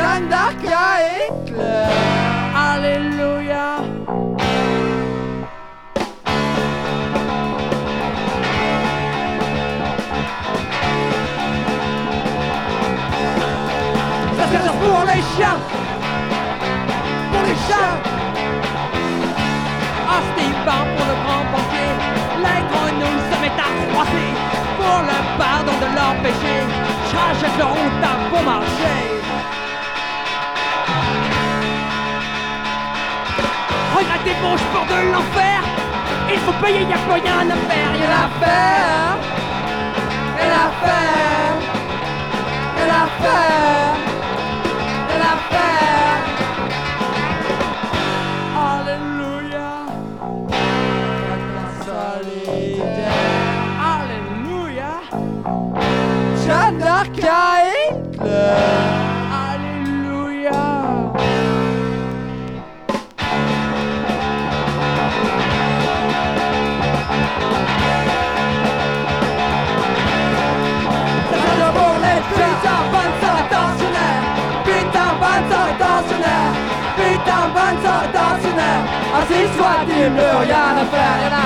Jeanne d'Arc à Hitler. Alléluia. Ça c'est pour les chiens. Pour les chiens. Hostile pour le grand banquier. Les grenouilles se mettent à croiser pour le pardon de leurs péchés. Charge de route à bon marché. Regardez vos sports de l'enfer. Il faut payer, y'a pas rien à faire. Y'a l'affaire. Et l'affaire. Et l'affaire. Et l'affaire. Alléluia. Alléluia. Jeanne d'Arc à Hitler. Alléluia. C'est pour les putain bonne soirée tensionnaire. Putain bonne soirée tensionnaire. Putain bonne soirée tensionnaire. Assis-toi, dis plus rien à faire.